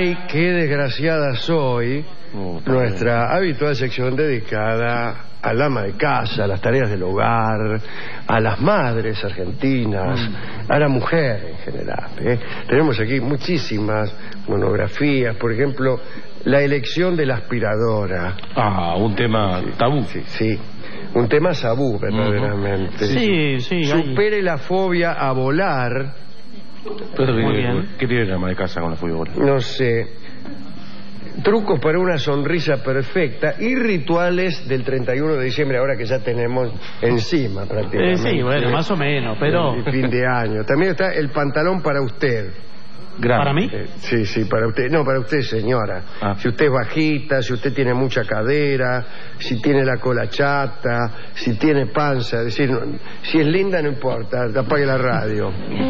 Ay, qué desgraciada soy. Nuestra habitual sección dedicada al ama de casa, a las tareas del hogar, a las madres argentinas, a la mujer en general. Tenemos aquí muchísimas monografías, por ejemplo, la elección de la aspiradora. Ah, un tema tabú. Sí, un tema tabú, verdaderamente. Sí. Supere la fobia a volar. Pero ¿qué tiene la ama de casa con la fobia a volar? No sé. Trucos para una sonrisa perfecta y rituales del 31 de diciembre, ahora que ya tenemos encima prácticamente. Sí, bueno, más o menos, pero... El fin de año. También está el pantalón para usted. Grande. ¿Para mí? Sí, para usted. No, para usted, señora. Si usted es bajita, si usted tiene mucha cadera, si tiene la cola chata, si tiene panza, es decir, si es linda no importa, apague la radio.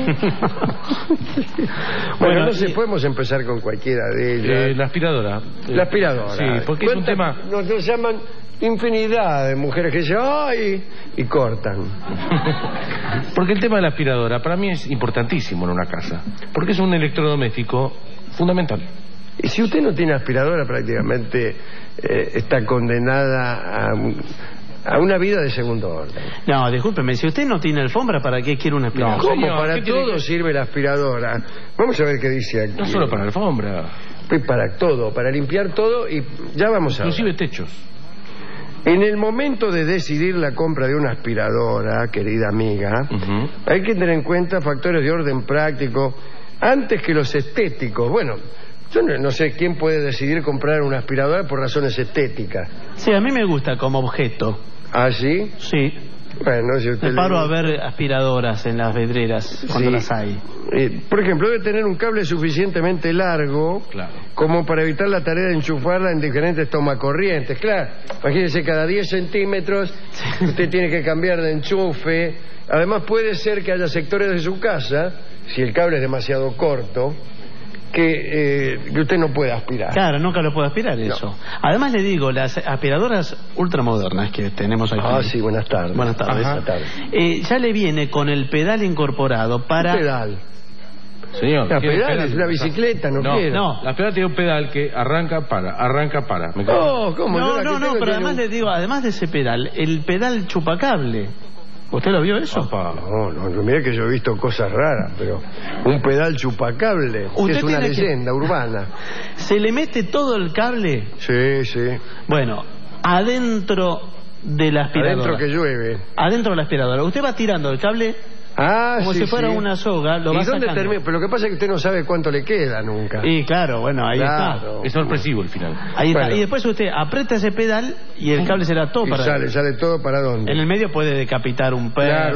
Bueno, entonces podemos empezar con cualquiera de ellas. La aspiradora. La aspiradora. Sí, porque es un tema... Nos llaman infinidad de mujeres que dicen ¡ay! Y cortan. Porque el tema de la aspiradora para mí es importantísimo en una casa, porque es un electrodoméstico fundamental. Y si usted no tiene aspiradora, prácticamente está condenada a una vida de segundo orden. No, discúlpeme, si usted no tiene alfombra, ¿para qué quiere una aspiradora? ¿Cómo? Señor, Para ¿qué todo tiene que... sirve la aspiradora. Vamos a ver qué dice aquí. No solo para la alfombra. Para todo, para limpiar todo y ya vamos a ver. Inclusive techos. En el momento de decidir la compra de una aspiradora, querida amiga, hay que tener en cuenta factores de orden práctico antes que los estéticos. Bueno, yo no sé quién puede decidir comprar una aspiradora por razones estéticas. Sí, a mí me gusta como objeto. ¿Ah, sí? Sí. Bueno, si usted Me paro a ver aspiradoras en las vedreras cuando las hay. Por ejemplo, debe tener un cable suficientemente largo como para evitar la tarea de enchufarla en diferentes tomacorrientes. Claro, imagínese, cada 10 centímetros usted tiene que cambiar de enchufe. Además, puede ser que haya sectores de su casa, si el cable es demasiado corto, que usted no pueda aspirar. Claro, nunca lo puede aspirar eso. Además le digo, las aspiradoras ultramodernas que tenemos aquí. Ah, sí, buenas tardes. Buenas tardes. Buenas tardes. Ya le viene con el pedal incorporado para... ¿Qué pedal? Señor, La pedal es una bicicleta, no quiero. No, la aspiradora tiene un pedal que arranca, para. Oh, ¿cómo? No, pero además le digo, además de ese pedal, el pedal chupacable. ¿Usted lo vio eso? No, mira que yo he visto cosas raras, pero un pedal chupacable es una leyenda urbana. ¿Se le mete todo el cable? Sí. Bueno, adentro de la aspiradora. Adentro que llueve. Adentro de la aspiradora. Usted va tirando el cable como si fuera una soga, lo va sacando. Termina? Pero lo que pasa es que usted no sabe cuánto le queda nunca. Y claro, bueno, ahí está. Es sorpresivo el final. Ahí está. Y después usted aprieta ese pedal y el cable será todo para adentro. Sale todo para dónde. En el medio puede decapitar un perro. Claro,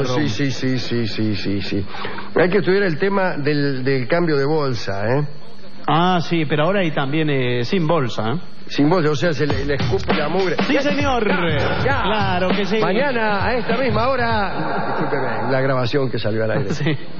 sí. Hay que estudiar el tema del cambio de bolsa, Ah, sí, pero ahora hay también sin bolsa, Sin bolsa, o sea, se le escupe la mugre. Sí, señor. Ya. Claro que sí. Mañana, a esta misma hora... Discúlpeme, la grabación que salió al aire.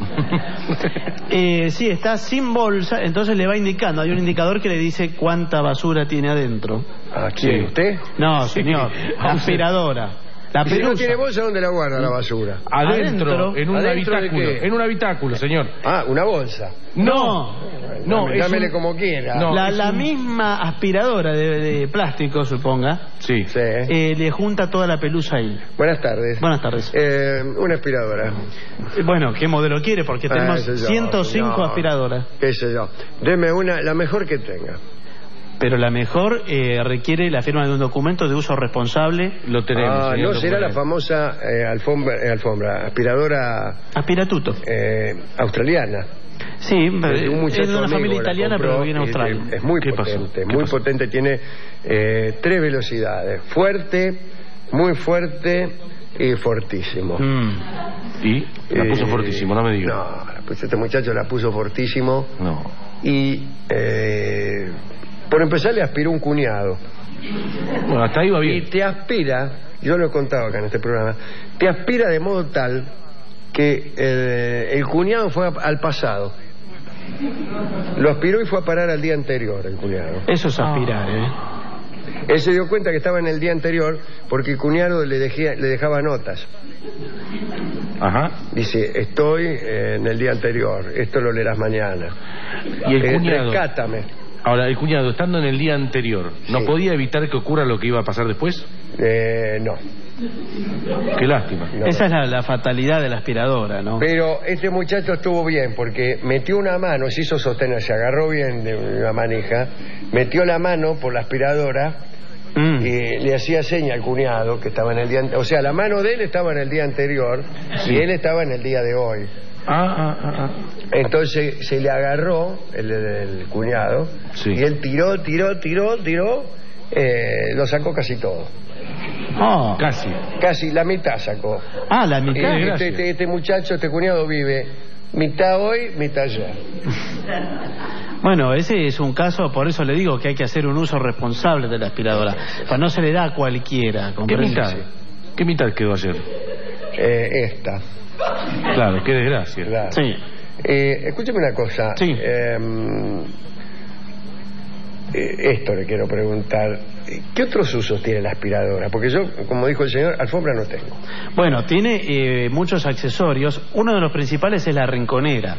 Sí, está sin bolsa, entonces le va indicando. Hay un indicador que le dice cuánta basura tiene adentro. ¿A quién? ¿Usted? No, señor. La aspiradora. Y si no tiene bolsa, ¿dónde la guarda la basura? Adentro, en un ¿Adentro habitáculo. de qué? En un habitáculo, señor. Ah, una bolsa. No, Dámele como quiera. No, la misma aspiradora de plástico, suponga. Sí. Le junta toda la pelusa ahí. Buenas tardes. Buenas tardes. Una aspiradora. Bueno, ¿qué modelo quiere? Porque tenemos 105 aspiradoras. Qué sé yo. Deme la mejor que tenga. Pero la mejor requiere la firma de un documento de uso responsable. Lo tenemos. No será la famosa alfombra, aspiradora... Aspiratuto. Australiana. Sí, es de una familia italiana, pero viene a Australia. Es muy potente, muy potente. Tiene 3 velocidades. Fuerte, muy fuerte y fortísimo. ¿Y? La puso fortísimo, no me diga. No, pues este muchacho la puso fortísimo. No. Y... por empezar le aspiró un cuñado. Bueno, hasta ahí va bien. Y te aspira, yo lo he contado acá en este programa, te aspira de modo tal que el cuñado fue al pasado. Lo aspiró y fue a parar al día anterior el cuñado. Eso es aspirar, Él se dio cuenta que estaba en el día anterior porque el cuñado le dejaba notas. Ajá. Dice, estoy en el día anterior, esto lo leerás mañana. Y el cuñado... Rescátame. Ahora, el cuñado, estando en el día anterior, ¿no podía evitar que ocurra lo que iba a pasar después? No. Qué lástima. No. Esa es la fatalidad de la aspiradora, ¿no? Pero este muchacho estuvo bien porque metió una mano, se hizo sostener, se agarró bien de una manija, metió la mano por la aspiradora y le hacía seña al cuñado que estaba en el día anterior. O sea, la mano de él estaba en el día anterior y él estaba en el día de hoy. Entonces se le agarró el cuñado y él tiró, lo sacó casi todo. Casi la mitad sacó. La mitad. Este muchacho, este cuñado vive mitad hoy, mitad ayer. Bueno, ese es un caso, por eso le digo que hay que hacer un uso responsable de la aspiradora. Pues no se le da a cualquiera. ¿Qué mitad quedó ayer? Esta. Claro, qué desgracia. Claro. Sí. Escúcheme una cosa. Sí. Esto le quiero preguntar. ¿Qué otros usos tiene la aspiradora? Porque yo, como dijo el señor, alfombra no tengo. Bueno, tiene muchos accesorios. Uno de los principales es la rinconera.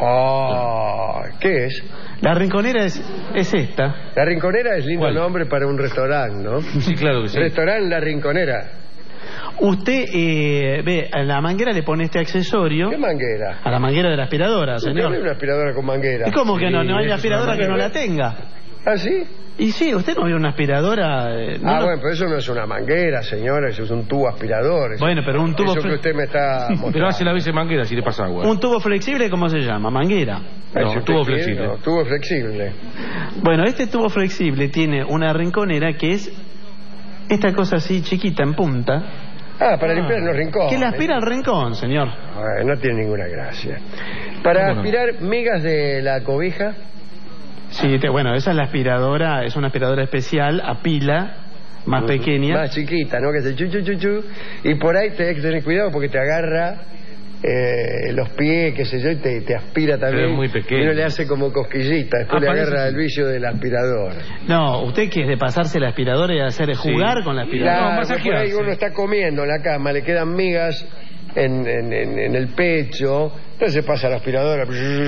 ¿Qué es? La rinconera es esta. La rinconera es lindo ¿Cuál? nombre para un restaurante, ¿no? Sí, claro que sí. Restaurante La Rinconera. Usted ve, a la manguera le pone este accesorio. ¿Qué manguera? A la manguera de la aspiradora, señor. No hay una aspiradora con manguera. ¿Y cómo que no? Sí, No hay eso es aspiradora una que no manguera. la tenga. ¿Ah, sí? Y sí, usted no vio una aspiradora. Bueno, pero eso no es una manguera, señora, eso es un tubo aspirador. Bueno, pero un tubo Eso que usted me está mostrando. Pero hace la vez manguera si le pasa agua. Un tubo flexible, ¿cómo se llama? Manguera. No, Si usted tubo quiere, flexible. no, tubo flexible. Bueno, este tubo flexible tiene una rinconera que es esta cosa así chiquita en punta. Para limpiar los rincones. Que le aspira al rincón, señor. No tiene ninguna gracia. Para aspirar migas de la cobija. Sí, bueno, esa es la aspiradora, es una aspiradora especial a pila, más pequeña. Más chiquita, ¿no? Que hace chu, chu, chu, chu. Y por ahí tenés que tener cuidado porque te agarra los pies, qué sé yo, y te aspira también. Pero es muy pequeño. Y uno le hace como cosquillita, después le agarra el vicio del aspirador. No, usted que es de pasarse la aspiradora y hacer jugar con la aspiradora. Claro, por ahí uno está comiendo en la cama, le quedan migas en el pecho, entonces pasa la aspiradora.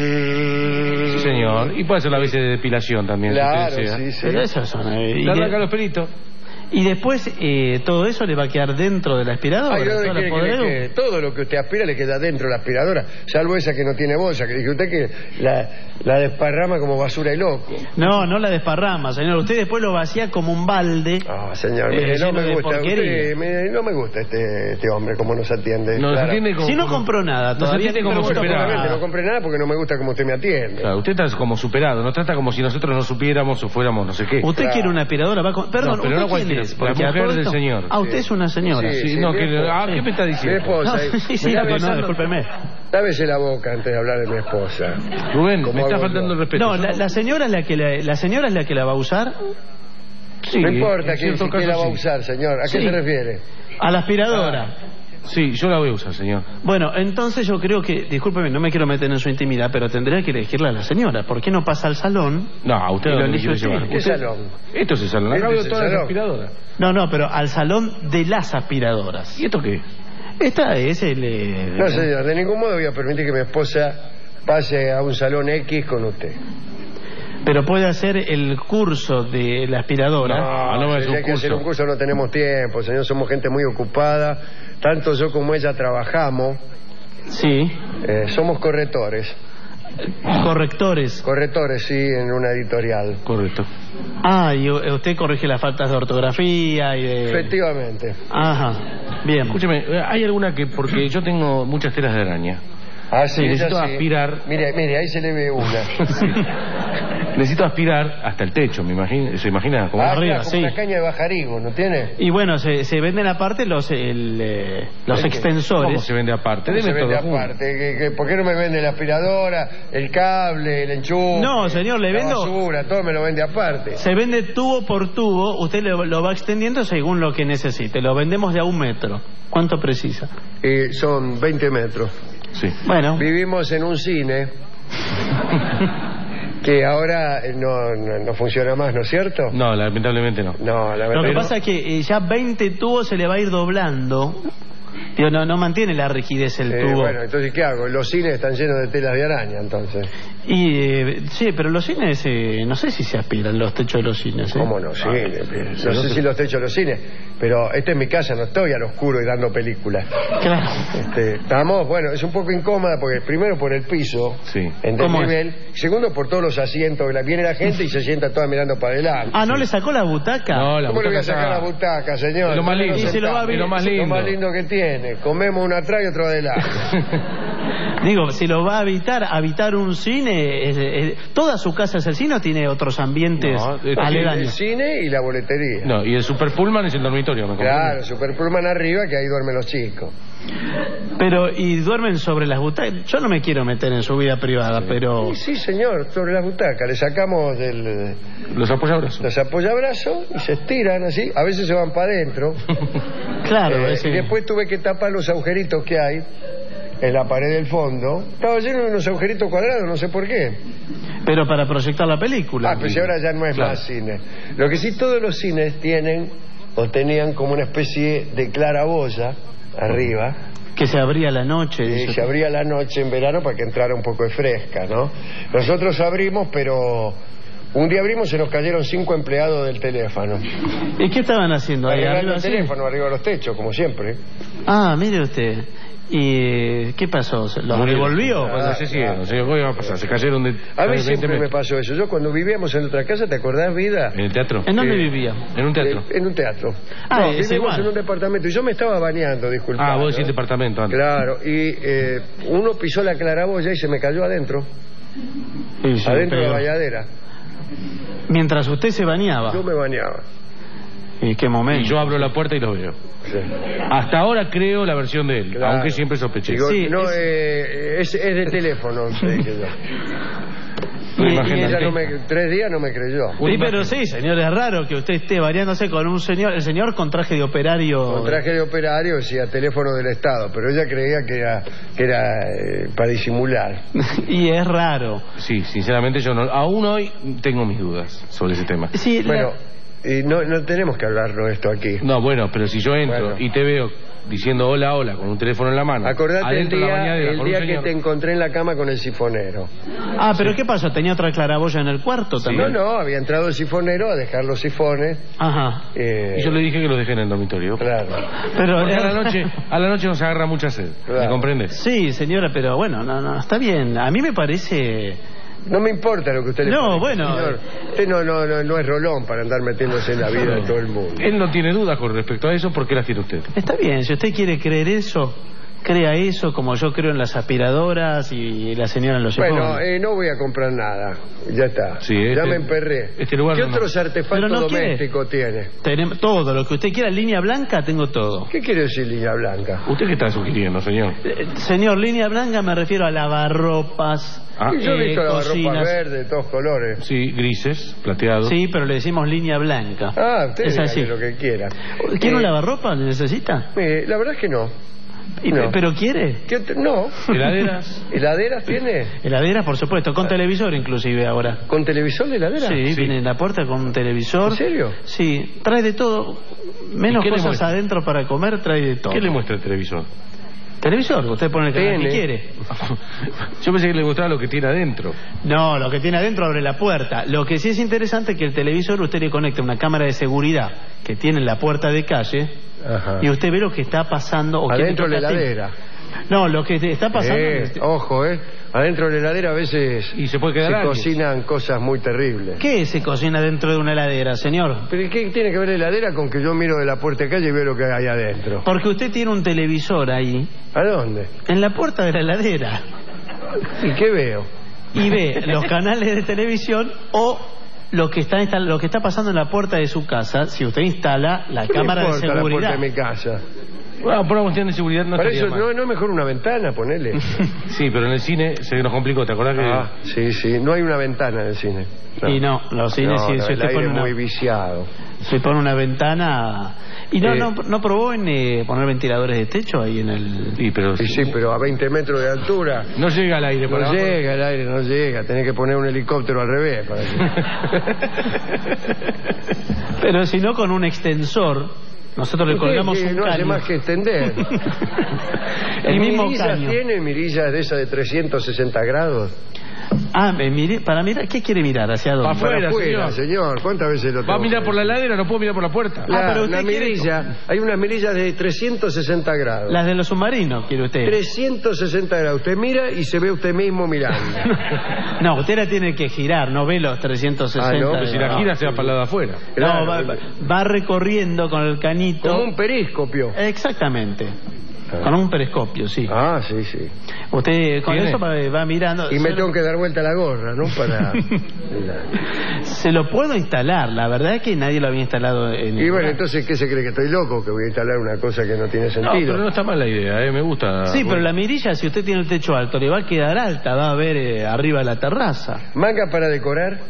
Sí, señor. Y puede hacer la vez de depilación también. Claro, si usted desea. sí. Pero eso son... Le arranca los pelitos. Y después todo eso le va a quedar dentro de la aspiradora. Ay, ¿dónde toda la quiere que podredumbre. le quede? Todo lo que usted aspira le queda dentro de la aspiradora, salvo esa que no tiene bolsa, que dije usted que la desparrama como basura y loco. No, no la desparrama, señor. Usted después lo vacía como un balde. Señor, mire, no lleno me de gusta. porquería. No me gusta este hombre, cómo nos atiende. Nos Claro. atiende como, Si no compró nada, todavía atiende ni como preguntó por superado. nada. No compré nada porque no me gusta cómo usted me atiende. Claro, usted está como superado, nos trata como si nosotros no supiéramos o fuéramos no sé qué. Usted Claro. quiere una aspiradora, perdón, No, pero ¿usted no quién cualquiera, es? la Porque a mujer todo del esto- señor. usted es una señora. Sí, No, mi ¿qué esposa. me está Mi diciendo? esposa. No, sí, pero no, discúlpeme. Lávese la boca antes de hablar de mi esposa. Rubén, ¿Cómo me está hago faltando yo? el respeto. No, la señora es la que la va a usar. Sí, No importa en que cierto la caso va a sí. usar, señor. ¿A qué Sí. se refiere? A la aspiradora. Sí, yo la voy a usar, señor. Bueno, entonces yo creo que, discúlpeme, no me quiero meter en su intimidad, pero tendría que elegirla a la señora. ¿Por qué no pasa al salón? No, usted Y lo lo elige quiere usted. llevar. ¿Qué Usted- salón? Esto es el salón. Este Acá veo es el todas las salón. aspiradoras. No, pero al salón de las aspiradoras. ¿Y esto qué? Esta es No, señor, de ningún modo voy a permitir que mi esposa pase a un salón X con usted. Pero puede hacer el curso de la aspiradora. No es si un hay que hacer curso. un curso no tenemos tiempo, señor, somos gente muy ocupada. Tanto yo como ella trabajamos, Sí. somos correctores. Correctores. Correctores, sí, en una editorial. Correcto. Y usted corrige las faltas de ortografía y de... Efectivamente. Ajá. Bien. Escúcheme, ¿hay alguna que, porque yo tengo muchas telas de araña, Sí, necesito ella sí. aspirar. Mire, ahí se le ve una. necesito aspirar hasta el techo, ¿se imagina? Como arriba, claro, como sí. una caña de bajarigo, ¿no tiene? Y bueno, se venden aparte los extensores. ¿Cómo se vende aparte? ¿Cómo se Deme vende todo junto. aparte? ¿Por qué no me vende la aspiradora, el cable, el enchufe? No, señor, le la vendo- basura, todo me lo vende aparte. Se vende tubo por tubo, usted lo va extendiendo según lo que necesite. Lo vendemos de a 1 metro. ¿Cuánto precisa? Son 20 metros. Sí. Bueno, Vivimos en un cine que ahora no funciona más, ¿no es cierto? No, lamentablemente no. No, la lo verdad. que pasa es que ya 20 tubos se le va a ir doblando. Digo, no mantiene la rigidez el tubo. Bueno, entonces, ¿qué hago? Los cines están llenos de telas de araña, entonces. Y sí, pero los cines, no sé si se aspiran los techos de los cines. ¿Cómo no? Sí, no sé si los techos de los cines, pero esta es mi casa, no estoy al oscuro y dando películas. Claro. Estamos, bueno, es un poco incómoda porque primero por el piso, en desnivel, segundo por todos los asientos, viene la gente y se sienta toda mirando para adelante. Ah, ¿no le sacó la butaca? No, ¿Cómo le voy a sacar la butaca, señor? Lo más lindo. Y se lo va a lo más lindo. Lo más lindo que tiene. Comemos uno atrás y otro adelante. Digo, si lo va a habitar un cine, ¿toda su casa es el cine o tiene otros ambientes aledaños? El cine y la boletería. No, y el Super Pullman es el dormitorio, ¿me comprende? Claro, Super Pullman arriba, que ahí duermen los chicos. Pero, ¿y duermen sobre las butacas? Yo no me quiero meter en su vida privada, pero... Sí, señor, sobre las butacas. Le sacamos los apoyabrazos. Los apoyabrazos y se estiran así. A veces se van para adentro. Claro, y después tuve que tapar los agujeritos que hay en la pared del fondo. Estaba lleno de unos agujeritos cuadrados, no sé por qué. Pero para proyectar la película. Pues ahora ya no es más cine. Lo que sí, todos los cines tienen o tenían como una especie de claraboya arriba. Que se abría la noche. Sí, se abría la noche en verano para que entrara un poco de fresca, ¿no? Nosotros abrimos, pero un día abrimos y se nos cayeron 5 empleados del teléfono. ¿Y qué estaban haciendo ahí? Arreglando el teléfono arriba de los techos, como siempre. Ah, mire usted. ¿Y qué pasó? ¿Los devolvió? No sé si ¿qué iba a pasar? Se cayeron de... A mí siempre me pasó eso. Yo cuando vivíamos en otra casa, ¿te acordás, vida? ¿En el teatro? ¿En dónde vivía? En un teatro. En un teatro. Ah, no, vivimos en un departamento y yo me estaba bañando, disculpa. Ah, vos decís departamento antes. Claro, y uno pisó la claraboya y se me cayó adentro. Sí, adentro de la bañadera. Mientras usted se bañaba. Yo me bañaba. ¿Y qué momento? Y yo abro la puerta y lo veo. Sí. Hasta ahora creo la versión de él, claro. Aunque siempre sospeché. Digo, sí, no, es de teléfono. Y ella 3 días no me creyó. Sí, pero sí, señor, es raro que usted esté bañándose con un señor, el señor con traje de operario. Con traje de operario, decía teléfono del Estado, pero ella creía que era para disimular. Y es raro. Sí, sinceramente yo no, aún hoy tengo mis dudas sobre ese tema. Sí, bueno, y no tenemos que hablarlo esto aquí. No, bueno, pero si yo entro y te veo diciendo hola, hola, con un teléfono en la mano. Acordate el día que te encontré en la cama con el sifonero. Ah, pero ¿qué pasó? ¿Tenía otra claraboya en el cuarto también? No, había entrado el sifonero a dejar los sifones. Ajá. Y yo le dije que los dejé en el dormitorio. Claro. Pero a la noche nos agarra mucha sed, claro. ¿Me comprende? Sí, señora, pero bueno, no, está bien. A mí me parece... No me importa lo que usted le parece, bueno, señor. Usted no es rolón para andar metiéndose en la vida de todo el mundo. Él no tiene dudas con respecto a eso, ¿por qué las tiene usted? Está bien, si usted quiere creer eso, crea eso, como yo creo en las aspiradoras y la señora en los sifones. Bueno, no voy a comprar nada, ya está. Sí, ya me emperré. ¿Qué otros artefactos domésticos tiene? Tenemos todo, lo que usted quiera, línea blanca, tengo todo. ¿Qué quiere decir línea blanca? ¿Usted qué está sugiriendo, señor? Señor, línea blanca me refiero a lavarropas. Yo he visto lavarropas verdes, de todos colores. Sí, grises, plateados. Sí, pero le decimos línea blanca. Ah, usted es así. Lo que quiera. ¿Quiere un lavarropa? ¿Necesita? La verdad es que no. ¿Pero quiere? No. ¿Heladeras? ¿Heladeras tiene? Heladeras, por supuesto, con televisor inclusive ahora. ¿Con televisor de heladera? Sí, viene en la puerta con un televisor. ¿En serio? Sí, trae de todo. Menos cosas adentro para comer, trae de todo. ¿Qué le muestra el televisor? Televisor, usted pone el canal que quiere. Yo pensé que le gustaba lo que tiene adentro. No, lo que tiene adentro abre la puerta. Lo que sí es interesante es que el televisor usted le conecta una cámara de seguridad que tiene en la puerta de calle. Ajá. Y usted ve lo que está pasando. O adentro de la heladera. No, lo que está pasando... Ojo, adentro de la heladera a veces y se cocinan cosas muy terribles. ¿Qué se cocina dentro de una heladera, señor? ¿Pero qué tiene que ver la heladera con que yo miro de la puerta de calle y veo lo que hay adentro? Porque usted tiene un televisor ahí. ¿A dónde? En la puerta de la heladera. ¿Y qué veo? Y ve los canales de televisión o... Lo que está pasando en la puerta de su casa, si usted instala la cámara de seguridad. La puerta de mi casa. Bueno, por una cuestión de seguridad no para eso no es mejor una ventana, ponele. Sí, pero en el cine se nos complicó, ¿te acordás que...? Sí, no hay una ventana en el cine. No. Y no, los cines si usted pone muy viciado. Se pone una ventana... ¿Y no probó en poner ventiladores de techo ahí en el...? Sí, pero a 20 metros de altura... No llega al aire. No llega. Tenés que poner un helicóptero al revés. Para que... Pero si no, con un extensor... Nosotros le colgamos un no caño. hace más que extender. El mismo caño. ¿Tiene mirillas de esas de 360 grados? Ah, para mirar, ¿qué quiere mirar? ¿Hacia dónde? Para afuera, señor. ¿Cuántas veces lo tengo? ¿Va a mirar por la heladera? No puedo mirar por la puerta. Pero usted hay unas mirillas de 360 grados. Las de los submarinos, quiere usted. 360 grados. Usted mira y se ve usted mismo mirando. No, usted la tiene que girar, no ve los 360. No, Pero si la gira se va para el lado de afuera. Claro. No, va recorriendo con el canito. Como un periscopio. Exactamente. Con un periscopio, sí. Ah, sí, sí. Usted con eso va mirando. Y me tengo que dar vuelta la gorra, ¿no? Para... Se lo puedo instalar. La verdad es que nadie lo había instalado en... Y bueno, entonces, ¿qué se cree? ¿Que estoy loco? ¿Que voy a instalar una cosa que no tiene sentido? No, pero no está mal la idea, me gusta. Sí, pero la mirilla, si usted tiene el techo alto, le va a quedar alta. Va a ver arriba la terraza. ¿Manga para decorar?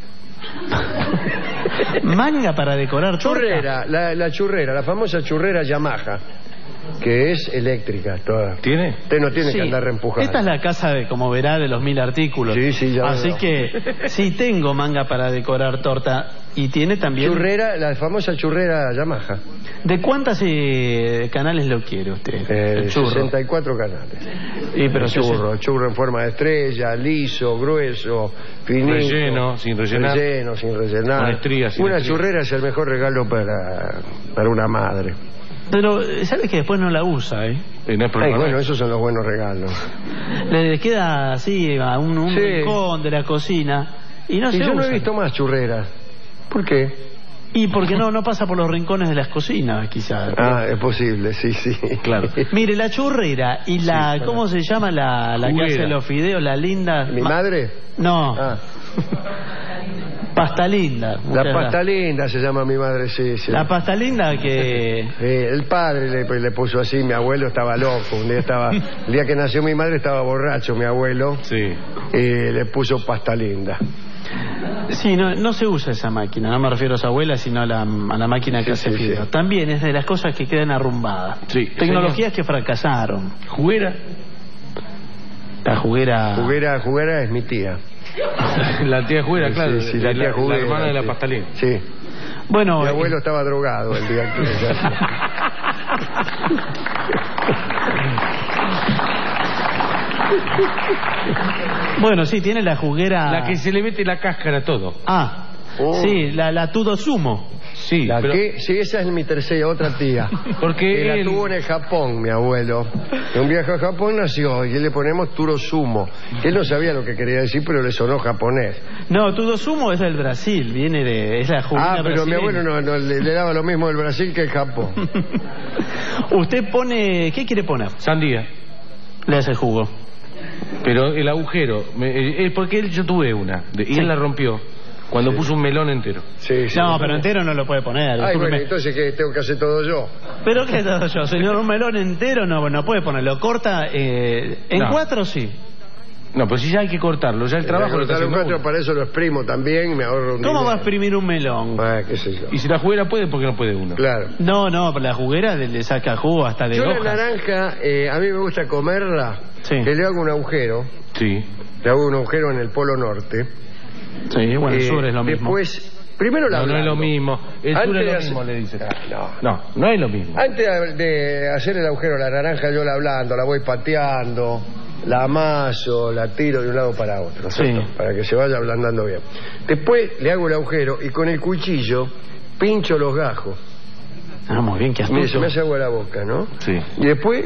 Manga para decorar. Churrera, la churrera, la famosa churrera Yamaha, que es eléctrica toda. ¿Tiene? Usted no tiene que andar reempujando. Esta es la casa de, como verá, de los 1000 artículos. Sí, ya Así veo. que sí tengo manga para decorar torta. Y tiene también... Churrera, la famosa churrera Yamaha. ¿De cuántas canales lo quiere usted? El churro. 64 canales. Pero churro en forma de estrella, liso, grueso, finito. Relleno, sin rellenar. Relleno, sin rellenar. Con estrías, sin Una estrías. churrera es el mejor regalo para una madre. Pero, ¿sabe que después no la usa, No es problema. Bueno, esos son los buenos regalos. Le queda así a un Sí. rincón de la cocina y no se yo no usa. he visto más churreras. ¿Por qué? Y porque no pasa por los rincones de las cocinas, quizás. Ah, es posible, sí. Claro. Mire, la churrera y la... ¿Cómo se llama la que Juguera. hace los fideos? La linda... ¿Mi madre? No. Ah. Pasta linda. La pasta linda se llama mi madre, sí. La pasta linda que... El padre le puso así, mi abuelo estaba loco. El día que nació mi madre estaba borracho mi abuelo. Sí. Le puso pasta linda. Sí, no se usa esa máquina, no me refiero a su abuela, sino a la máquina que hace fideos. También es de las cosas que quedan arrumbadas. Sí, Tecnologías que fracasaron. ¿Juguera? La juguera... Juguera es mi tía. La tía Juguera, claro. Sí, la tía Juguera. La hermana de la sí. pastelera. Sí. Bueno... Mi abuelo estaba drogado el día que... Bueno, sí, tiene la juguera... La que se le mete la cáscara a todo. Ah, sí, la Tudo Sumo. Sí, ¿La pero... qué? Sí, esa es mi tercera, otra tía. Porque que la él... tuvo en el Japón, mi abuelo. En un viaje a Japón nació y le ponemos Turo Sumo. Él no sabía lo que quería decir, pero le sonó japonés. No, Tudo Sumo es del Brasil, viene de... Es la juguera Pero mi brasileña. abuelo le daba lo mismo el Brasil que el Japón. Usted pone... ¿Qué quiere poner? Sandía. Le hace jugo. Pero el agujero... porque yo tuve una. Y él la rompió. Cuando puso un melón entero. Sí. No, pero entero no lo puede poner. Ay, bueno, entonces ¿qué tengo que hacer todo yo? ¿Pero qué todo yo, señor? Un melón entero no puede ponerlo. Corta en No. 4 sí. No, pues si ya hay que cortarlo. Ya el trabajo lo está haciendo uno. Para eso lo exprimo también y me ahorro un ¿Cómo dinero. va a exprimir un melón? Qué sé yo. Y si la juguera puede, ¿por qué no puede uno? Claro. No, la juguera le saca jugo hasta de Yo hojas. la naranja, a mí me gusta comerla. Sí. Que le hago un agujero. Sí. Le hago un agujero en el polo norte. Sí, bueno, el sur es lo mismo. Después, primero la No es lo ablando. mismo. El Antes sur es de lo hacer- mismo, le dice. No. No es lo mismo. Antes de hacer el agujero, la naranja yo la ablando, la voy pateando, la amaso, la tiro de un lado para otro, ¿no es Sí. cierto? Para que se vaya ablandando bien. Después le hago el agujero y con el cuchillo pincho los gajos. Ah, muy bien, qué Mire, se me astuto. hace agua la boca, ¿no? Sí. Y después,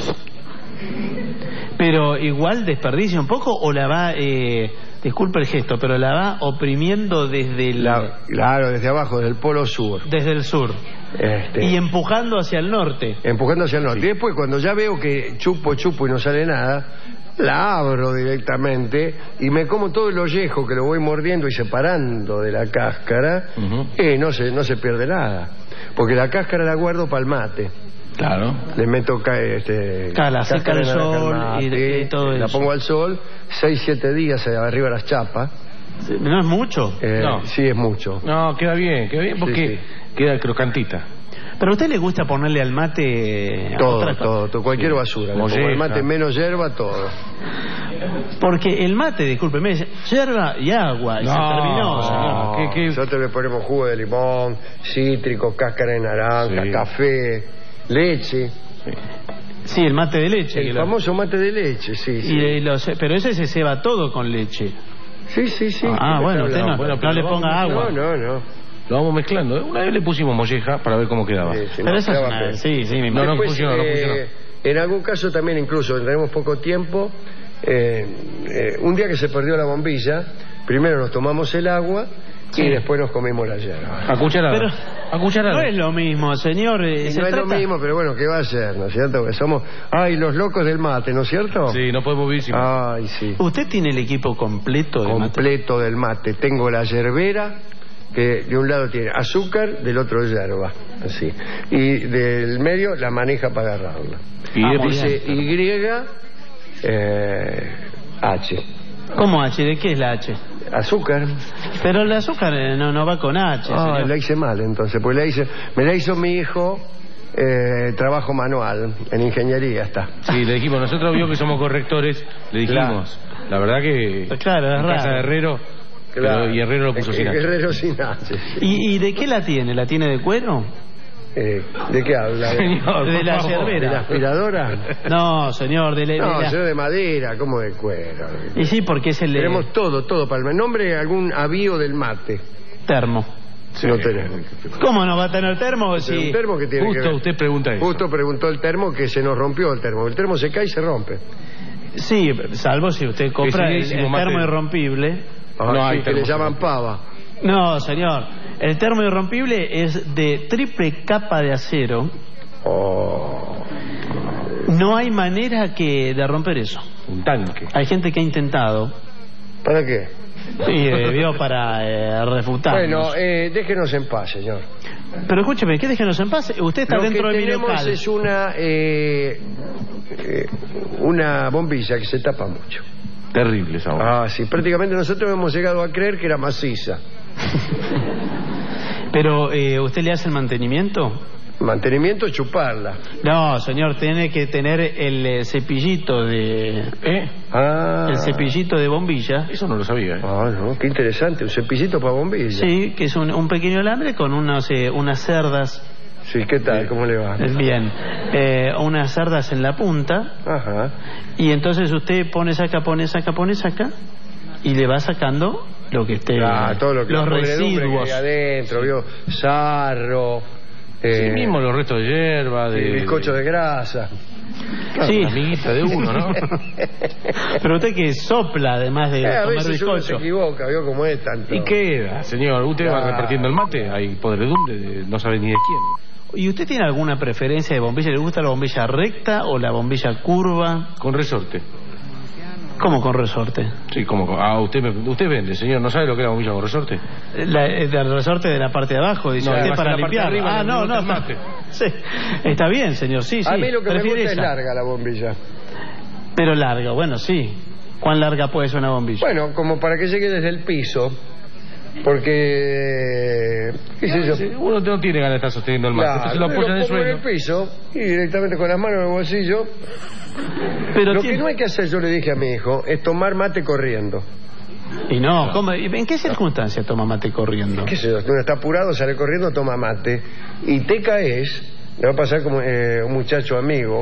Pero igual desperdicia un poco o la va, disculpe el gesto, pero la va oprimiendo desde claro, desde abajo, desde el polo sur. desde el sur y empujando hacia el norte. Empujando hacia el norte. Y después, cuando ya veo que chupo y no sale nada, la abro directamente y me como todo el ollejo que lo voy mordiendo y separando de la cáscara. No se pierde nada. Porque la cáscara la guardo para el mate. Claro. Le meto la seca al cáscara de naranja sol al y mate, todo la eso. pongo al sol, 6-7 días arriba las chapas. ¿No es mucho? No. Sí, es mucho. No, queda bien porque queda crocantita. ¿Pero a usted le gusta ponerle al mate Todo, cualquier basura. Le pongo Molleja. el mate menos hierba, todo. Porque el mate, discúlpeme, hierba y agua. Y se terminó, señor. Nosotros le ponemos jugo de limón, cítrico, cáscara de naranja, Sí. café, leche. Sí, el mate de leche. El famoso mate de leche, sí. Sí. Pero ese se ceba todo con leche. Sí, sí, sí. Bueno, usted no le ponga agua. No. Lo vamos mezclando. Una vez le pusimos molleja para ver cómo quedaba. Pero eso es una... Sí, no funcionó. En algún caso también, incluso, tenemos poco tiempo, un día que se perdió la bombilla, primero nos tomamos el agua y después nos comimos la yerba. A cucharada. No es lo mismo, señor. No es lo mismo, pero bueno, ¿qué va a ser? ¿No es cierto? Que somos, los locos del mate, ¿no es cierto? Sí, no podemos vivir sin mate. Sí. ¿Usted tiene el equipo completo de completo del mate? Tengo la yerbera, que de un lado tiene azúcar, del otro yerba, así. Y del medio la maneja para agarrarla. Y dice H. ¿Cómo H? ¿De qué es la H? Azúcar. Pero el azúcar no va con H. La hice mal entonces, pues me la hizo mi hijo. Trabajo manual, en ingeniería está. Sí, le dijimos, nosotros vio que somos correctores, le dijimos, la verdad que claro, es en casa de Herrero, y Herrero lo puso sin H. Herrero sin H. ¿Y de qué la tiene? ¿La tiene de cuero? ¿De qué habla? Señor, de la yerbera. ¿De la aspiradora? No, señor, señor, de madera, ¿cómo de cuero? Y sí, porque es el... Tenemos todo para el nombre, algún avío del mate. Termo. Sí. No tenemos. ¿Cómo no va a tener termo? Un termo que tiene Justo que ver. Usted pregunta eso. Justo preguntó el termo, que se nos rompió el termo. El termo se cae y se rompe. Sí, salvo si usted compra el termo irrompible. No hay que le llaman pava. No, señor. El termo irrompible es de triple capa de acero. No hay manera de romper eso. Un tanque. Hay gente que ha intentado. ¿Para qué? Sí, para refutarnos. Bueno, déjenos en paz, señor. Pero escúcheme, ¿qué déjenos en paz? Usted está dentro de mi local. Lo que tenemos es una bombilla que se tapa mucho. Terrible esa bomba. Sí, prácticamente nosotros hemos llegado a creer que era maciza. Pero, ¿usted le hace el mantenimiento? Mantenimiento, chuparla. No, señor, tiene que tener el cepillito de... El cepillito de bombilla. Eso no lo sabía. No, qué interesante, un cepillito para bombilla. Sí, que es un pequeño alambre con unas cerdas. Sí, ¿qué tal? ¿Cómo le va? Bien. Unas cerdas en la punta. Ajá. Y entonces usted pone saca, y le va sacando lo que esté... todo lo que los residuos que hay adentro, vio, sarro... sí, mismo los restos de hierba, de bizcocho de grasa. Claro, sí, amiguita de uno, ¿no? Pero usted que sopla además de a comer veces bizcocho. uno se equivoca, vio cómo es tanto. ¿Y queda, señor? Usted va repartiendo el mate, hay podredumbre, no sabe ni de quién. ¿Y usted tiene alguna preferencia de bombilla? ¿Le gusta la bombilla recta o la bombilla curva? Con resorte. ¿Cómo con resorte? Sí, como usted vende, señor, ¿no sabe lo que es la bombilla con resorte? El resorte de la parte de abajo, dice usted, para limpiar. No, mate. Sí. Está bien, señor, sí. A mí lo que me gusta es larga la bombilla. Pero larga, bueno, sí. ¿Cuán larga puede ser una bombilla? Bueno, como para que llegue desde el piso. Porque uno no tiene ganas de estar sosteniendo el mate, entonces lo apoya en el suelo. En el piso y directamente con las manos en el bolsillo. Pero lo que no hay que hacer, yo le dije a mi hijo, es tomar mate corriendo. Y no, ¿cómo? ¿En qué circunstancias toma mate corriendo? ¿Qué sé yo? Uno está apurado, sale corriendo, toma mate. Y te caes, le va a pasar como un muchacho amigo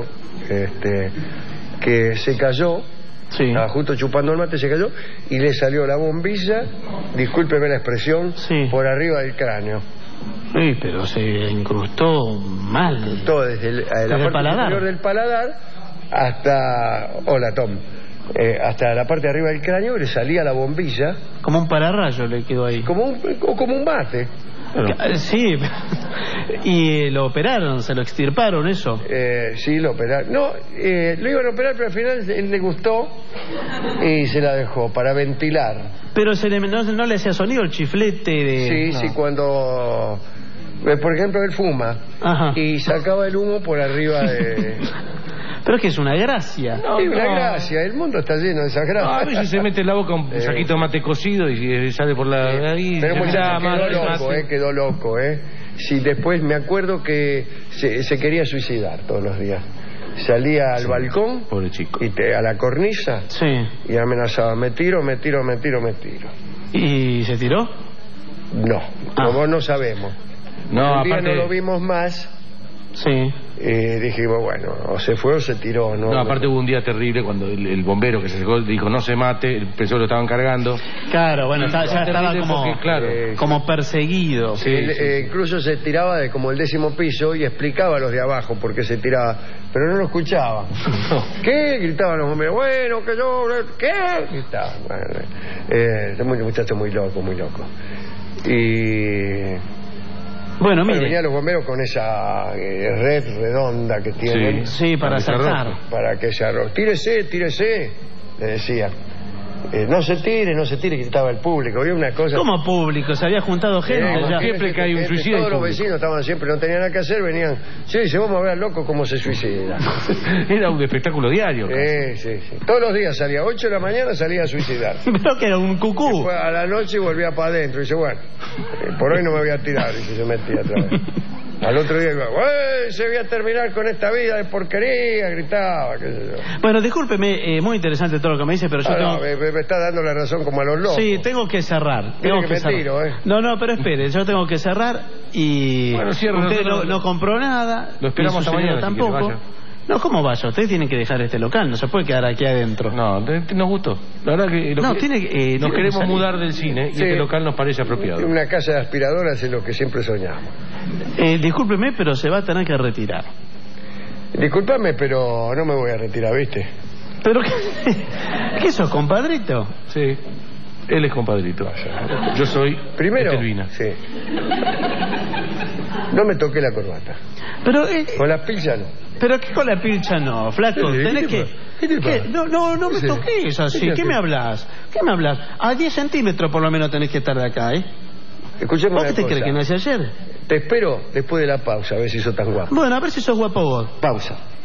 que se cayó. Sí. Estaba justo chupando el mate, se cayó y le salió la bombilla, discúlpeme la expresión, por arriba del cráneo. Sí, pero se incrustó mal. Todo desde la parte superior del paladar hasta... Hola, Tom. Hasta la parte de arriba del cráneo le salía la bombilla. Como un pararrayo le quedó ahí. Como un mate. Sí. ¿Y lo operaron? ¿Se lo extirparon eso? Sí, lo operaron. No, lo iban a operar, pero al final él le gustó y se la dejó para ventilar. Pero no le hacía sonido el chiflete de... Sí, cuando... Por ejemplo, él fuma. Ajá. Y sacaba el humo por arriba de... Pero es que es una gracia. Una gracia, el mundo está lleno de esas gracias. A veces se mete en la boca un saquito de mate cocido y sale por la nariz. Pero quedó loco. Sí, después me acuerdo que se quería suicidar todos los días. Salía al balcón, pobre chico, y a la cornisa, y amenazaba, me tiro. ¿Y se tiró? No, como no sabemos. No, un día aparte... no lo vimos más. Sí. Dije, bueno, o se fue o se tiró, ¿no? No, aparte hubo un día terrible cuando el bombero que se acercó dijo no se mate, pensó que lo estaban cargando. Claro, bueno, ya estaba como, porque, claro, como perseguido. Sí, incluso se tiraba de como el 10º piso y explicaba a los de abajo por qué se tiraba, pero no lo escuchaban. No. ¿Qué? Gritaban los bomberos. Bueno, que yo... ¿Qué? Gritaban. Bueno, un muchacho muy loco, muy loco. Y... Bueno, mire. Venían los bomberos con esa red redonda que tienen. Sí, para saltar. Para que se arroje. Tírese, le decía. No se tire, gritaba el público. Había una cosa... ¿Cómo público? Se había juntado gente. Ya. Siempre que hay un suicidio. Todos los vecinos estaban siempre, no tenían nada que hacer, venían. Sí, se vamos a ver al loco cómo se suicida. Era un espectáculo diario. Sí. Todos los días salía, 8 de la mañana salía a suicidar. Creo que era un cucú. Después, a la noche volvía para adentro y dice, bueno, por hoy no me voy a tirar. Y se metía otra vez. Al otro día iba, se voy a terminar con esta vida de porquería, gritaba, qué sé yo. Bueno, discúlpeme, muy interesante todo lo que me dice, pero yo tengo... me está dando la razón como a los locos. Sí, tengo que cerrar. Tengo que cerrar. Tiro, No, pero espere, yo tengo que cerrar y... Bueno, cierra, usted no compró nada. Lo esperamos hasta mañana tampoco. No, ¿cómo vaya? Usted tiene que dejar este local, no se puede quedar aquí adentro. No, nos gustó. La verdad que... nos queremos mudar del cine y este local nos parece apropiado. Una casa de aspiradoras es lo que siempre soñamos. Discúlpeme, pero se va a tener que retirar. Discúlpame, pero no me voy a retirar, ¿viste? ¿Pero qué sos, compadrito? Sí, él es compadrito. Yo soy primero, Estelvina. Sí. No me toqué la corbata. Pero... con las pilchas no. ¿Pero qué con la pilcha no, flaco? Tenés que... No me toques así. ¿Qué me hablas? A 10 centímetros por lo menos tenés que estar de acá, ¿eh? Escuchame una cosa. ¿Vos te crees que nací ayer? Te espero después de la pausa, a ver si sos tan guapo. Bueno, a ver si sos guapo vos. Pausa.